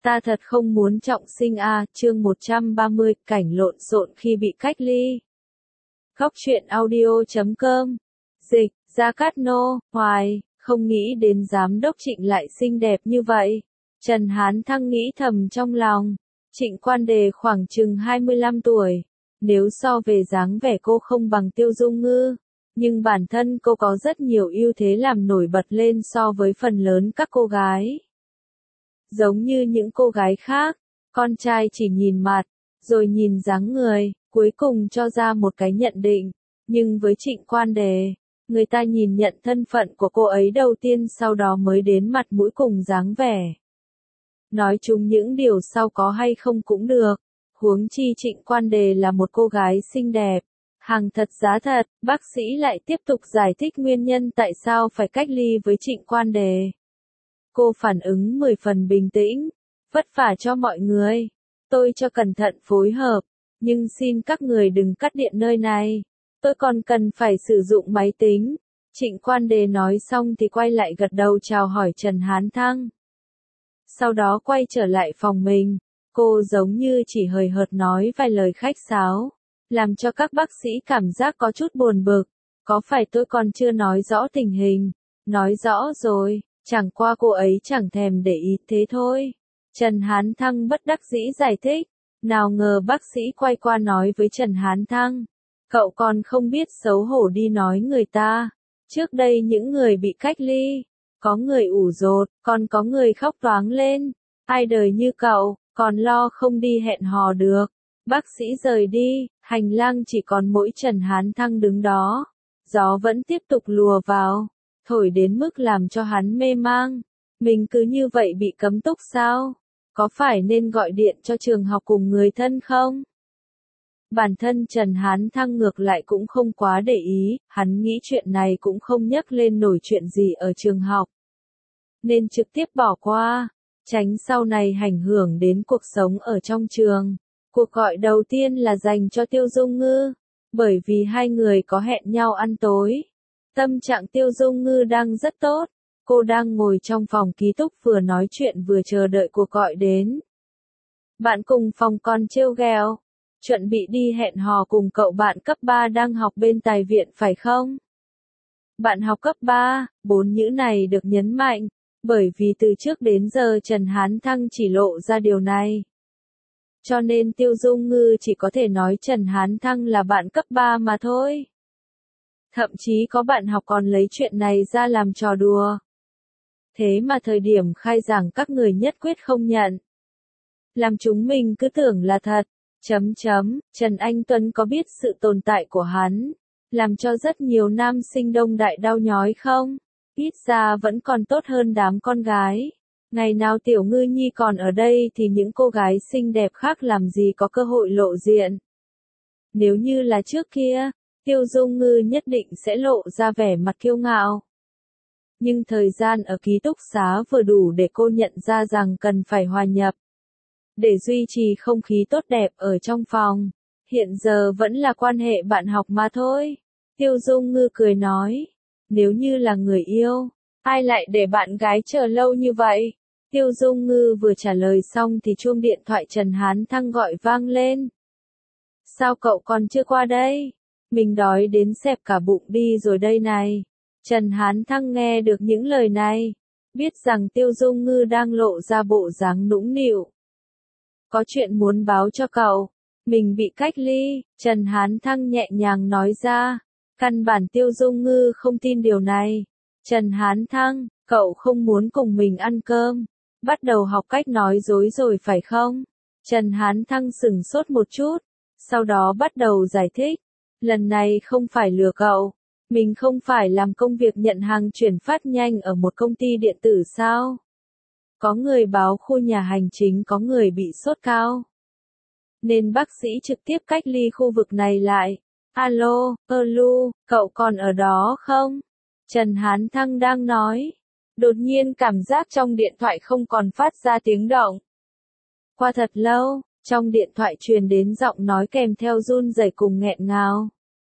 Ta thật không muốn trọng sinh a. Chương 130, cảnh lộn xộn khi bị cách ly. Góc truyện audio.com. Dịch, Gia Cát Nô, Hoài, không nghĩ đến giám đốc Trịnh lại xinh đẹp như vậy. Trần Hán Thăng nghĩ thầm trong lòng. Trịnh Quan Đề khoảng chừng 25 tuổi. Nếu so về dáng vẻ cô không bằng Tiêu Dung Ngư, nhưng bản thân cô có rất nhiều ưu thế làm nổi bật lên so với phần lớn các cô gái. Giống như những cô gái khác, con trai chỉ nhìn mặt, rồi nhìn dáng người, cuối cùng cho ra một cái nhận định. Nhưng với Trịnh Quan Đề, người ta nhìn nhận thân phận của cô ấy đầu tiên, sau đó mới đến mặt mũi cùng dáng vẻ. Nói chung những điều sau có hay không cũng được, huống chi Trịnh Quan Đề là một cô gái xinh đẹp, hàng thật giá thật. Bác sĩ lại tiếp tục giải thích nguyên nhân tại sao phải cách ly với Trịnh Quan Đề. Cô phản ứng 10 phần bình tĩnh, vất vả cho mọi người, tôi cho cẩn thận phối hợp, nhưng xin các người đừng cắt điện nơi này, tôi còn cần phải sử dụng máy tính. Trịnh Quan Đề nói xong thì quay lại gật đầu chào hỏi Trần Hán Thăng. Sau đó quay trở lại phòng mình, cô giống như chỉ hời hợt nói vài lời khách sáo, làm cho các bác sĩ cảm giác có chút buồn bực. Có phải tôi còn chưa nói rõ tình hình? Nói rõ rồi, chẳng qua cô ấy chẳng thèm để ý thế thôi. Trần Hán Thăng bất đắc dĩ giải thích. Nào ngờ bác sĩ quay qua nói với Trần Hán Thăng, cậu còn không biết xấu hổ đi nói người ta. Trước đây những người bị cách ly, có người ủ rột, còn có người khóc toáng lên. Ai đời như cậu, còn lo không đi hẹn hò được. Bác sĩ rời đi, hành lang chỉ còn mỗi Trần Hán Thăng đứng đó. Gió vẫn tiếp tục lùa vào, thổi đến mức làm cho hắn mê mang. Mình cứ như vậy bị cấm túc sao? Có phải nên gọi điện cho trường học cùng người thân không? Bản thân Trần Hán Thăng ngược lại cũng không quá để ý, hắn nghĩ chuyện này cũng không nhắc lên nổi chuyện gì ở trường học, nên trực tiếp bỏ qua, tránh sau này ảnh hưởng đến cuộc sống ở trong trường. Cuộc gọi đầu tiên là dành cho Tiêu Dung Ngư, bởi vì hai người có hẹn nhau ăn tối. Tâm trạng Tiêu Dung Ngư đang rất tốt, cô đang ngồi trong phòng ký túc vừa nói chuyện vừa chờ đợi cuộc gọi đến. Bạn cùng phòng còn trêu ghẹo, chuẩn bị đi hẹn hò cùng cậu bạn cấp 3 đang học bên Tài viện phải không? Bạn học cấp 3, 4 chữ này được nhấn mạnh, bởi vì từ trước đến giờ Trần Hán Thăng chỉ lộ ra điều này. Cho nên Tiêu Dung Ngư chỉ có thể nói Trần Hán Thăng là bạn cấp 3 mà thôi. Thậm chí có bạn học còn lấy chuyện này ra làm trò đùa. Thế mà thời điểm khai giảng các người nhất quyết không nhận. Làm chúng mình cứ tưởng là thật. Trần Anh Tuấn có biết sự tồn tại của hắn, làm cho rất nhiều nam sinh Đông Đại đau nhói không? Ít ra vẫn còn tốt hơn đám con gái. Ngày nào Tiểu Ngư Nhi còn ở đây thì những cô gái xinh đẹp khác làm gì có cơ hội lộ diện. Nếu như là trước kia, Tiêu Dung Ngư nhất định sẽ lộ ra vẻ mặt kiêu ngạo. Nhưng thời gian ở ký túc xá vừa đủ để cô nhận ra rằng cần phải hòa nhập, để duy trì không khí tốt đẹp ở trong phòng. Hiện giờ vẫn là quan hệ bạn học mà thôi. Tiêu Dung Ngư cười nói, nếu như là người yêu, ai lại để bạn gái chờ lâu như vậy? Tiêu Dung Ngư vừa trả lời xong thì chuông điện thoại Trần Hán Thăng gọi vang lên. Sao cậu còn chưa qua đây? Mình đói đến xẹp cả bụng đi rồi đây này. Trần Hán Thăng nghe được những lời này, biết rằng Tiêu Dung Ngư đang lộ ra bộ dáng nũng nịu. Có chuyện muốn báo cho cậu, mình bị cách ly, Trần Hán Thăng nhẹ nhàng nói ra. Căn bản Tiêu Dung Ngư không tin điều này. Trần Hán Thăng, cậu không muốn cùng mình ăn cơm, bắt đầu học cách nói dối rồi phải không? Trần Hán Thăng sửng sốt một chút, sau đó bắt đầu giải thích. Lần này không phải lừa cậu, mình không phải làm công việc nhận hàng chuyển phát nhanh ở một công ty điện tử sao? Có người báo khu nhà hành chính có người bị sốt cao, nên bác sĩ trực tiếp cách ly khu vực này lại. Alo, Lu, cậu còn ở đó không? Trần Hán Thăng đang nói. Đột nhiên cảm giác trong điện thoại không còn phát ra tiếng động. Qua thật lâu, trong điện thoại truyền đến giọng nói kèm theo run rẩy cùng nghẹn ngào.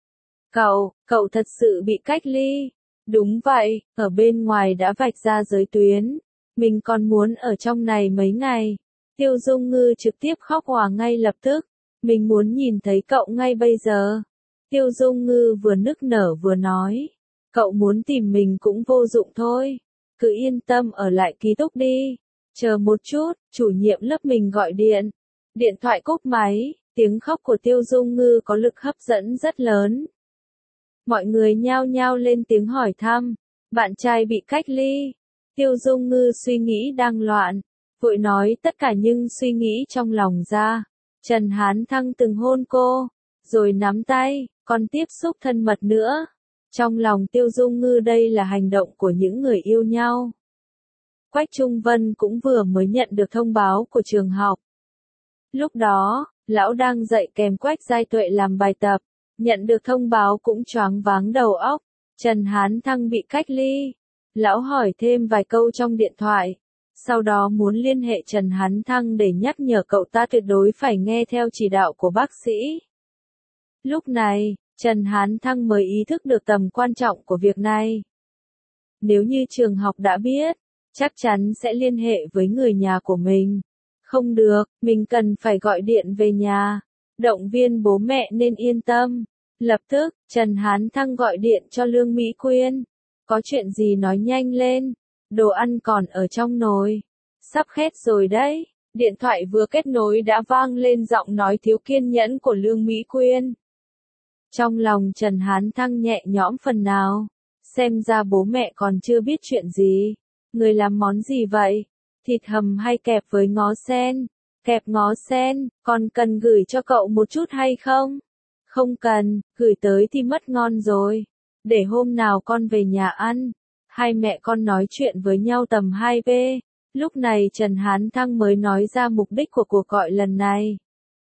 Cậu thật sự bị cách ly. Đúng vậy, ở bên ngoài đã vạch ra giới tuyến. Mình còn muốn ở trong này mấy ngày. Tiêu Dung Ngư trực tiếp khóc òa ngay lập tức. Mình muốn nhìn thấy cậu ngay bây giờ. Tiêu Dung Ngư vừa nức nở vừa nói. Cậu muốn tìm mình cũng vô dụng thôi. Cứ yên tâm ở lại ký túc đi. Chờ một chút, chủ nhiệm lớp mình gọi điện. Điện thoại cúp máy, tiếng khóc của Tiêu Dung Ngư có lực hấp dẫn rất lớn. Mọi người nhao nhao lên tiếng hỏi thăm. Bạn trai bị cách ly. Tiêu Dung Ngư suy nghĩ đang loạn. Vội nói tất cả nhưng suy nghĩ trong lòng ra. Trần Hán Thăng từng hôn cô. Rồi nắm tay, còn tiếp xúc thân mật nữa. Trong lòng Tiêu Dung Ngư đây là hành động của những người yêu nhau. Quách Trung Vân cũng vừa mới nhận được thông báo của trường học. Lúc đó, lão đang dạy kèm Quách Giai Tuệ làm bài tập. Nhận được thông báo cũng choáng váng đầu óc. Trần Hán Thăng bị cách ly. Lão hỏi thêm vài câu trong điện thoại. Sau đó muốn liên hệ Trần Hán Thăng để nhắc nhở cậu ta tuyệt đối phải nghe theo chỉ đạo của bác sĩ. Lúc này, Trần Hán Thăng mới ý thức được tầm quan trọng của việc này. Nếu như trường học đã biết, chắc chắn sẽ liên hệ với người nhà của mình. Không được, mình cần phải gọi điện về nhà. Động viên bố mẹ nên yên tâm. Lập tức, Trần Hán Thăng gọi điện cho Lương Mỹ Quyên. Có chuyện gì nói nhanh lên. Đồ ăn còn ở trong nồi. Sắp khét rồi đấy. Điện thoại vừa kết nối đã vang lên giọng nói thiếu kiên nhẫn của Lương Mỹ Quyên. Trong lòng Trần Hán Thăng nhẹ nhõm phần nào. Xem ra bố mẹ còn chưa biết chuyện gì. Người làm món gì vậy? Thịt hầm hay kẹp với ngó sen? Kẹp ngó sen, còn cần gửi cho cậu một chút hay không? Không cần, gửi tới thì mất ngon rồi. Để hôm nào con về nhà ăn. Hai mẹ con nói chuyện với nhau tầm 2B. Lúc này Trần Hán Thăng mới nói ra mục đích của cuộc gọi lần này.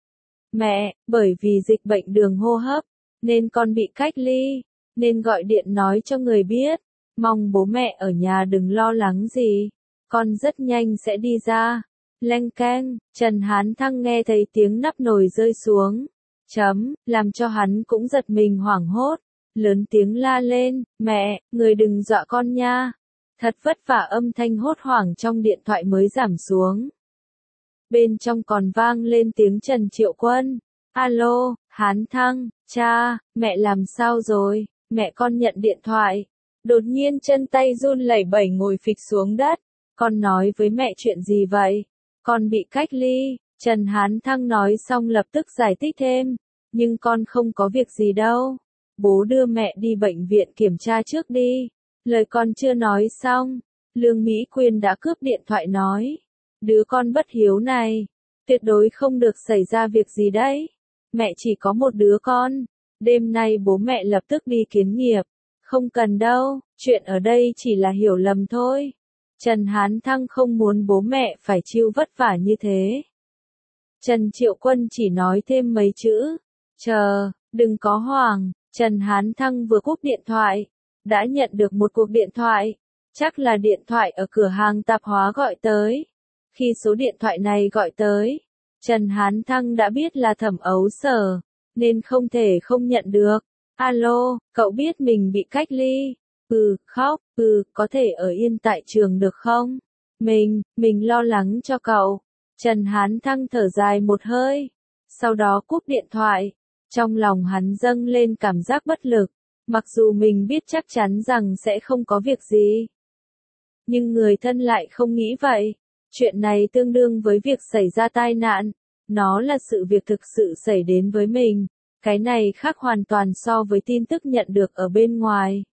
Mẹ, bởi vì dịch bệnh đường hô hấp, nên con bị cách ly, nên gọi điện nói cho người biết. Mong bố mẹ ở nhà đừng lo lắng gì. Con rất nhanh sẽ đi ra. Leng keng, Trần Hán Thăng nghe thấy tiếng nắp nồi rơi xuống. Làm cho hắn cũng giật mình hoảng hốt. Lớn tiếng la lên, mẹ, người đừng dọa con nha. Thật vất vả âm thanh hốt hoảng trong điện thoại mới giảm xuống. Bên trong còn vang lên tiếng Trần Triệu Quân. Alo, Hán Thăng, cha, mẹ làm sao rồi? Mẹ con nhận điện thoại. Đột nhiên chân tay run lẩy bẩy ngồi phịch xuống đất. Con nói với mẹ chuyện gì vậy? Con bị cách ly. Trần Hán Thăng nói xong lập tức giải thích thêm. Nhưng con không có việc gì đâu. Bố đưa mẹ đi bệnh viện kiểm tra trước đi. Lời con chưa nói xong. Lương Mỹ Quyên đã cướp điện thoại nói. Đứa con bất hiếu này. Tuyệt đối không được xảy ra việc gì đấy. Mẹ chỉ có một đứa con. Đêm nay bố mẹ lập tức đi kiến nghiệp. Không cần đâu, chuyện ở đây chỉ là hiểu lầm thôi. Trần Hán Thăng không muốn bố mẹ phải chịu vất vả như thế. Trần Triệu Quân chỉ nói thêm mấy chữ. Chờ, đừng có hoảng. Trần Hán Thăng vừa cúp điện thoại. Đã nhận được một cuộc điện thoại. Chắc là điện thoại ở cửa hàng tạp hóa gọi tới. Khi số điện thoại này gọi tới, Trần Hán Thăng đã biết là Thẩm Ấu Sở, nên không thể không nhận được. Alo, cậu biết mình bị cách ly. Khóc, có thể ở yên tại trường được không? Mình lo lắng cho cậu. Trần Hán Thăng thở dài một hơi. Sau đó cúp điện thoại. Trong lòng hắn dâng lên cảm giác bất lực. Mặc dù mình biết chắc chắn rằng sẽ không có việc gì. Nhưng người thân lại không nghĩ vậy. Chuyện này tương đương với việc xảy ra tai nạn. Nó là sự việc thực sự xảy đến với mình. Cái này khác hoàn toàn so với tin tức nhận được ở bên ngoài.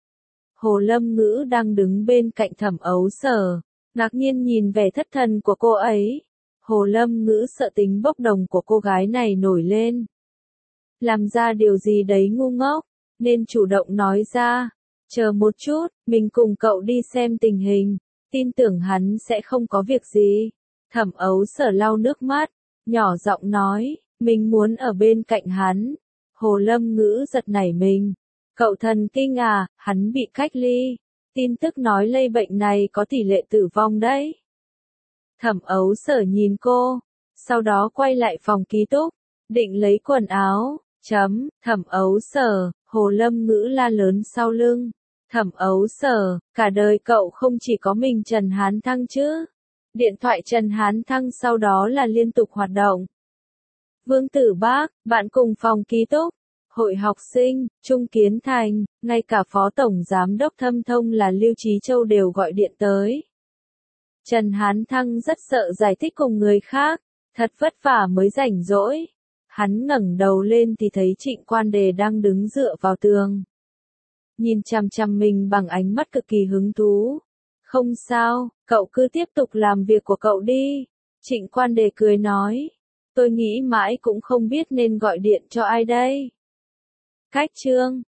Hồ Lâm Ngữ đang đứng bên cạnh Thẩm Ấu Sở, ngạc nhiên nhìn vẻ thất thần của cô ấy. Hồ Lâm Ngữ sợ tính bốc đồng của cô gái này nổi lên. Làm ra điều gì đấy ngu ngốc, nên chủ động nói ra. Chờ một chút, mình cùng cậu đi xem tình hình. Tin tưởng hắn sẽ không có việc gì. Thẩm Ấu Sở lau nước mắt, nhỏ giọng nói, mình muốn ở bên cạnh hắn. Hồ Lâm Ngữ giật nảy mình. Cậu thần kinh à, hắn bị cách ly. Tin tức nói lây bệnh này có tỷ lệ tử vong đấy. Thẩm Ấu Sở nhìn cô, sau đó quay lại phòng ký túc, định lấy quần áo. Thẩm Ấu Sở, Hồ Lâm Ngữ la lớn sau lưng. Thẩm Ấu Sở, cả đời cậu không chỉ có mình Trần Hán Thăng chứ. Điện thoại Trần Hán Thăng sau đó là liên tục hoạt động. Vương Tử Bác, bạn cùng phòng ký túc, hội học sinh, Trung Kiến Thành, ngay cả Phó Tổng Giám đốc Thâm Thông là Lưu Chí Châu đều gọi điện tới. Trần Hán Thăng rất sợ giải thích cùng người khác, thật vất vả mới rảnh rỗi. Hắn ngẩng đầu lên thì thấy Trịnh Quan Đề đang đứng dựa vào tường. Nhìn chằm chằm mình bằng ánh mắt cực kỳ hứng thú. Không sao, cậu cứ tiếp tục làm việc của cậu đi. Trịnh Quan Đề cười nói. Tôi nghĩ mãi cũng không biết nên gọi điện cho ai đây. Cách chương